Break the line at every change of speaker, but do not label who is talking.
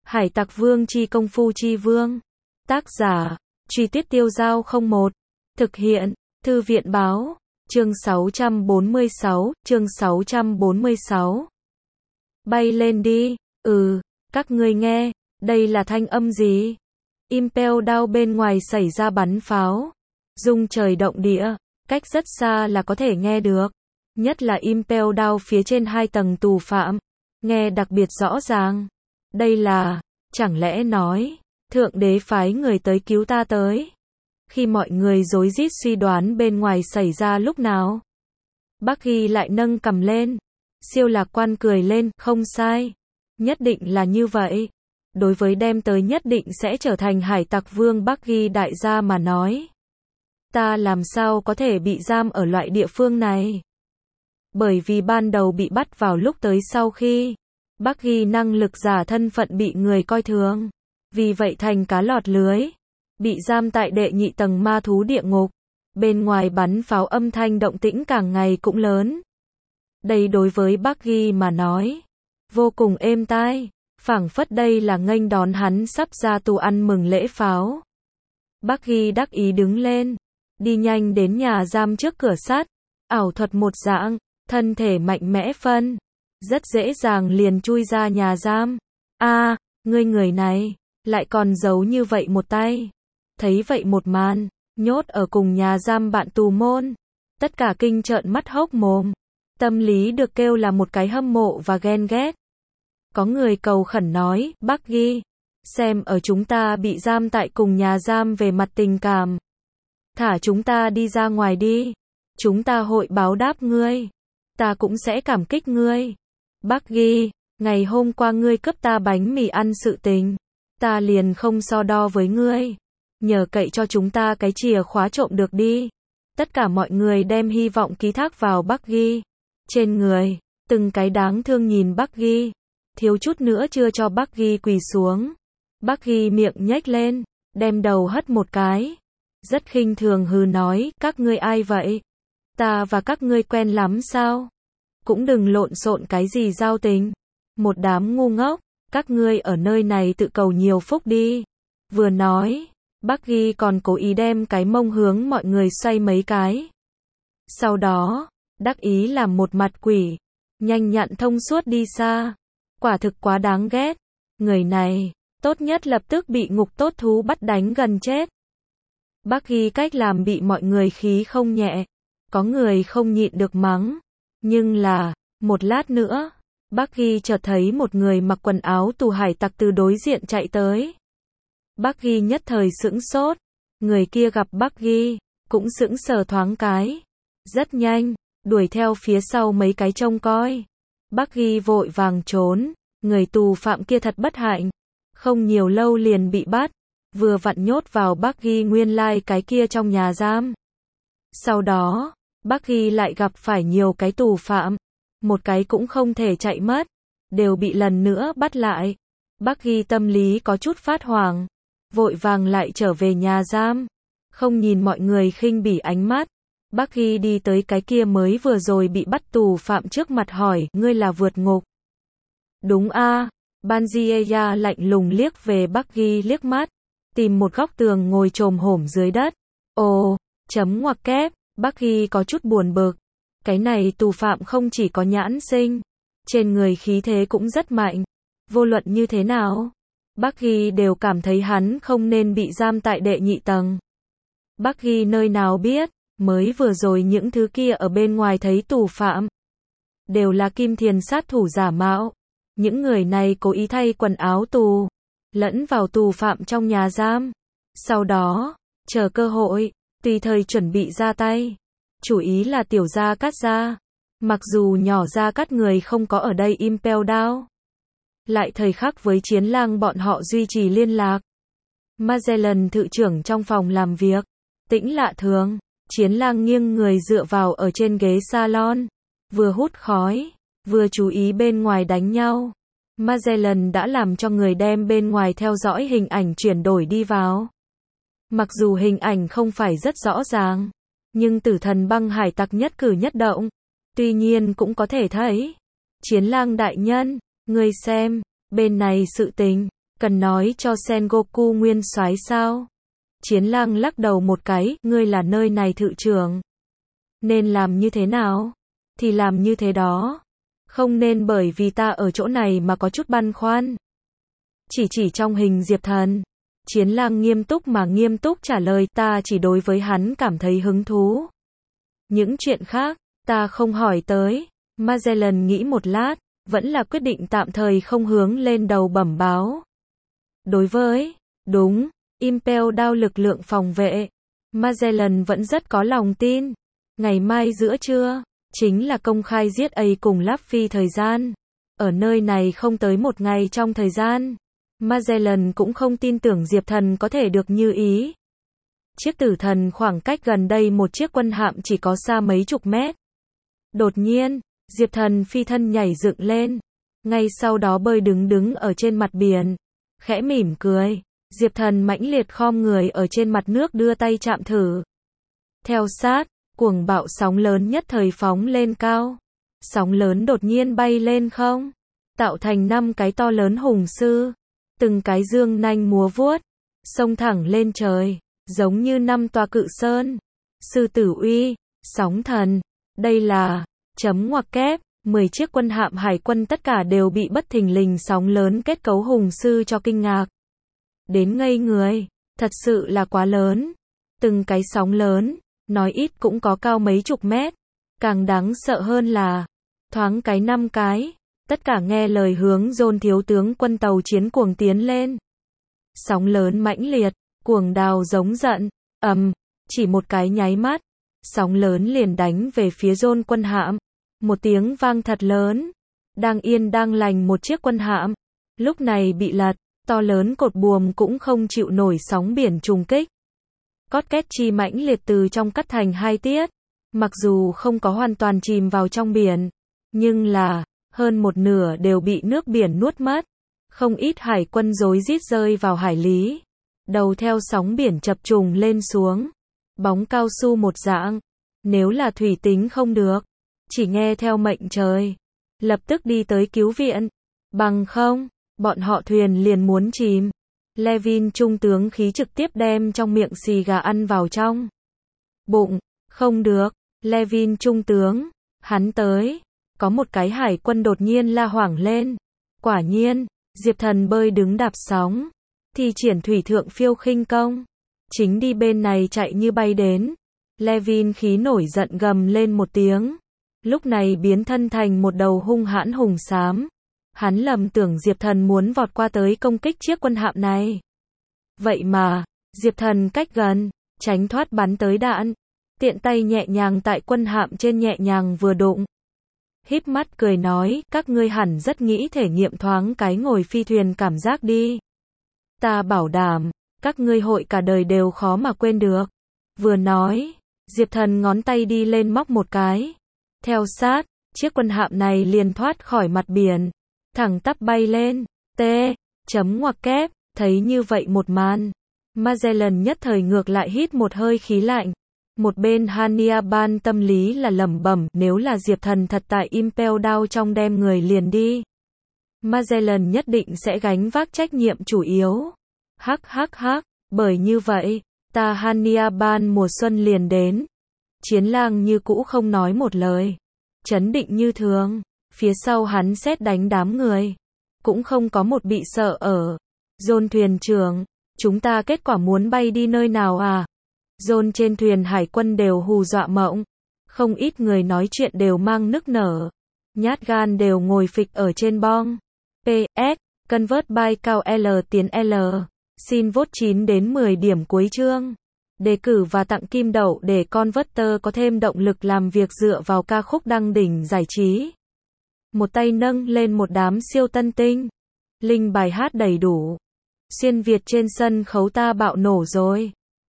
Hải Tặc Vương chi công phu chi vương. Tác giả, Truy Tuyết Tiêu Dao 01. Thực hiện, Thư viện báo. Chương 646, chương 646. Bay lên đi. Các ngươi nghe, đây là thanh âm gì? Impel Down bên ngoài xảy ra bắn pháo. Rung trời động địa, cách rất xa là có thể nghe được. Nhất là Impel Down phía trên 2 tầng tù phạm. Nghe đặc biệt rõ ràng. Đây là, chẳng lẽ nói, Thượng Đế phái người tới cứu ta tới. Khi mọi người rối rít suy đoán bên ngoài xảy ra lúc nào, Bucky lại nâng cằm lên. Siêu lạc quan cười lên, không sai. Nhất định là như vậy. Đối với đem tới nhất định sẽ trở thành Hải Tặc Vương Bucky đại gia mà nói. Ta làm sao có thể bị giam ở loại địa phương này? Bởi vì ban đầu bị bắt vào lúc tới sau khi Bucky năng lực giả thân phận bị người coi thường. Vì vậy thành cá lọt lưới. Bị giam tại đệ nhị tầng ma thú địa ngục. Bên ngoài bắn pháo âm thanh động tĩnh càng ngày cũng lớn. Đây đối với Bucky mà nói, vô cùng êm tai. Phảng phất đây là nghênh đón hắn sắp ra tù ăn mừng lễ pháo. Bucky đắc ý đứng lên. Đi nhanh đến nhà giam trước cửa sắt. Ảo thuật một dạng, thân thể mạnh mẽ phân. Rất dễ dàng liền chui ra nhà giam. Ngươi người này, lại còn giấu như vậy một tay. Thấy vậy một màn, nhốt ở cùng nhà giam bạn tù môn. Tất cả kinh trợn mắt hốc mồm. Tâm lý được kêu là một cái hâm mộ và ghen ghét. Có người cầu khẩn nói, Bucky, xem ở chúng ta bị giam tại cùng nhà giam về mặt tình cảm. Thả chúng ta đi ra ngoài đi. Chúng ta hội báo đáp ngươi. Ta cũng sẽ cảm kích ngươi. Bucky, ngày hôm qua ngươi cướp ta bánh mì ăn sự tình. Ta liền không so đo với ngươi. Nhờ cậy cho chúng ta cái chìa khóa trộm được đi. Tất cả mọi người đem hy vọng ký thác vào Bucky. Trên người, từng cái đáng thương nhìn Bucky. Thiếu chút nữa chưa cho Bucky quỳ xuống. Bucky miệng nhếch lên, đem đầu hất một cái. Rất khinh thường hừ nói, các ngươi ai vậy? Ta và các ngươi quen lắm sao? Cũng đừng lộn xộn cái gì giao tình. Một đám ngu ngốc, các ngươi ở nơi này tự cầu nhiều phúc đi. Vừa nói, Bucky còn cố ý đem cái mông hướng mọi người xoay mấy cái. Sau đó, đắc ý làm một mặt quỷ, nhanh nhặn thông suốt đi xa. Quả thực quá đáng ghét. Người này, tốt nhất lập tức bị ngục tốt thú bắt đánh gần chết. Bucky cách làm bị mọi người khí không nhẹ. Có người không nhịn được mắng. Nhưng là, một lát nữa, Bucky chợt thấy một người mặc quần áo tù hải tặc từ đối diện chạy tới. Bucky nhất thời sững sốt. Người kia gặp Bucky, cũng sững sờ thoáng cái. Rất nhanh, đuổi theo phía sau mấy cái trông coi. Bucky vội vàng trốn. Người tù phạm kia thật bất hạnh. Không nhiều lâu liền bị bắt. Vừa vặn nhốt vào Bucky nguyên lai cái kia trong nhà giam. Sau đó, Bucky lại gặp phải nhiều cái tù phạm. Một cái cũng không thể chạy mất. Đều bị lần nữa bắt lại. Bucky tâm lý có chút phát hoảng. Vội vàng lại trở về nhà giam. Không nhìn mọi người khinh bỉ ánh mắt. Bucky đi tới cái kia mới vừa rồi bị bắt tù phạm trước mặt hỏi, ngươi là vượt ngục? Đúng a. Banzieya lạnh lùng liếc về Bucky liếc mắt. Tìm một góc tường ngồi chồm hổm dưới đất. Ồ, chấm ngoặc kép. Bucky có chút buồn bực. Cái này tù phạm không chỉ có nhãn sinh. Trên người khí thế cũng rất mạnh. Vô luận như thế nào, Bucky đều cảm thấy hắn không nên bị giam tại đệ nhị tầng. Bucky nơi nào biết, mới vừa rồi những thứ kia ở bên ngoài thấy tù phạm. Đều là kim thiền sát thủ giả mạo. Những người này cố ý thay quần áo tù. Lẫn vào tù phạm trong nhà giam. Sau đó, chờ cơ hội, tùy thời chuẩn bị ra tay. Chủ ý là tiểu gia cắt ra. Mặc dù nhỏ gia cắt người không có ở đây Impel Down. Lại thời khắc với Chiến Lang bọn họ duy trì liên lạc. Magellan thự trưởng trong phòng làm việc. Tĩnh lạ thường. Chiến Lang nghiêng người dựa vào ở trên ghế salon. Vừa hút khói, vừa chú ý bên ngoài đánh nhau. Magellan đã làm cho người đem bên ngoài theo dõi hình ảnh chuyển đổi đi vào. Mặc dù hình ảnh không phải rất rõ ràng, nhưng tử thần băng hải tặc nhất cử nhất động. Tuy nhiên cũng có thể thấy. Chiến Lang đại nhân, ngươi xem, bên này sự tình, Cần nói cho Sengoku nguyên soái sao? Chiến lang lắc đầu một cái, ngươi là nơi này thự trưởng. Nên làm như thế nào? Thì làm như thế đó. Không nên bởi vì ta ở chỗ này mà có chút băn khoăn. Chỉ trong hình Diệp Thần. Chiến lang nghiêm túc mà nghiêm túc trả lời, ta chỉ đối với hắn cảm thấy hứng thú. Những chuyện khác, ta không hỏi tới. Magellan nghĩ một lát, vẫn là quyết định tạm thời không hướng lên đầu bẩm báo. Đối với, đúng, Impel Down lực lượng phòng vệ, Magellan vẫn rất có lòng tin. Ngày mai giữa trưa, chính là công khai giết A cùng Luffy thời gian. Ở nơi này không tới một ngày trong thời gian. Magellan cũng không tin tưởng Diệp Thần có thể được như ý. Chiếc tử thần khoảng cách gần đây một chiếc quân hạm chỉ có xa mấy chục mét. Đột nhiên, Diệp Thần phi thân nhảy dựng lên. Ngay sau đó bơi đứng ở trên mặt biển. Khẽ mỉm cười. Diệp Thần mãnh liệt khom người ở trên mặt nước đưa tay chạm thử. Theo sát, cuồng bạo sóng lớn nhất thời phóng lên cao. Sóng lớn đột nhiên bay lên không. Tạo thành 5 cái to lớn hùng sư. Từng cái dương nanh múa vuốt. Xông thẳng lên trời. Giống như 5 tòa cự sơn. Sư tử uy, sóng thần. Đây là, chấm ngoặc kép, 10 chiếc quân hạm hải quân tất cả đều bị bất thình lình sóng lớn kết cấu hùng sư cho kinh ngạc. Đến ngây người, thật sự là quá lớn. Từng cái sóng lớn, nói ít cũng có cao mấy chục mét. Càng đáng sợ hơn là, thoáng cái 5 cái, tất cả nghe lời hướng John thiếu tướng quân tàu chiến cuồng tiến lên. Sóng lớn mãnh liệt, cuồng đào giống giận, chỉ một cái nháy mắt, sóng lớn liền đánh về phía John quân hạm. Một tiếng vang thật lớn, đang yên đang lành một chiếc quân hạm, lúc này bị lật, to lớn cột buồm cũng không chịu nổi sóng biển trùng kích. Cót két chi mãnh liệt từ trong cắt thành 2 tiết, mặc dù không có hoàn toàn chìm vào trong biển, nhưng là, hơn một nửa đều bị nước biển nuốt mất. Không ít hải quân rối rít rơi vào hải lý. Đầu theo sóng biển chập trùng lên xuống. Bóng cao su một dạng. Nếu là thủy tính không được, chỉ nghe theo mệnh trời. Lập tức đi tới cứu viện. Bằng không, bọn họ thuyền liền muốn chìm. Levin trung tướng khí trực tiếp đem trong miệng xì gà ăn vào trong bụng. Không được, Levin trung tướng, hắn tới. Có một cái hải quân đột nhiên la hoảng lên. Quả nhiên, Diệp Thần bơi đứng đạp sóng, thi triển thủy thượng phiêu khinh công, chính đi bên này chạy như bay đến. Levin khí nổi giận gầm lên một tiếng, lúc này biến thân thành một đầu hung hãn hùng xám. Hắn lầm tưởng Diệp Thần muốn vọt qua tới công kích chiếc quân hạm này. Vậy mà, Diệp Thần cách gần, tránh thoát bắn tới đạn, tiện tay nhẹ nhàng tại quân hạm trên nhẹ nhàng vừa đụng. Híp mắt cười nói, các ngươi hẳn rất nghĩ thể nghiệm thoáng cái ngồi phi thuyền cảm giác đi. Ta bảo đảm, các ngươi hội cả đời đều khó mà quên được. Vừa nói, Diệp Thần ngón tay đi lên móc một cái. Theo sát, chiếc quân hạm này liền thoát khỏi mặt biển, thẳng tắp bay lên. Chấm ngoặc kép, thấy như vậy một màn. Magellan nhất thời ngược lại hít một hơi khí lạnh. Một bên Hannibal tâm lý là lẩm bẩm, nếu là Diệp Thần thật tại Impel Down trong đem người liền đi. Magellan nhất định sẽ gánh vác trách nhiệm chủ yếu. Hắc, bởi như vậy, ta Hannibal mùa xuân liền đến. Chiến lang như cũ không nói một lời. Chấn định như thường, phía sau hắn xét đánh đám người. Cũng không có một bị sợ ở. John thuyền trưởng, chúng ta kết quả muốn bay đi nơi nào à? John trên thuyền hải quân đều hù dọa mộng. Không ít người nói chuyện đều mang nức nở. Nhát gan đều ngồi phịch ở trên bong. PS, convert by cao L tiến L. Xin vote 9 đến 10 điểm cuối chương. Đề cử và tặng kim đậu để Converter có thêm động lực làm việc dựa vào ca khúc đăng đỉnh giải trí. Một tay nâng lên một đám siêu tân tinh. Link bài hát đầy đủ. Xuyên Việt trên sân khấu ta bạo nổ rồi.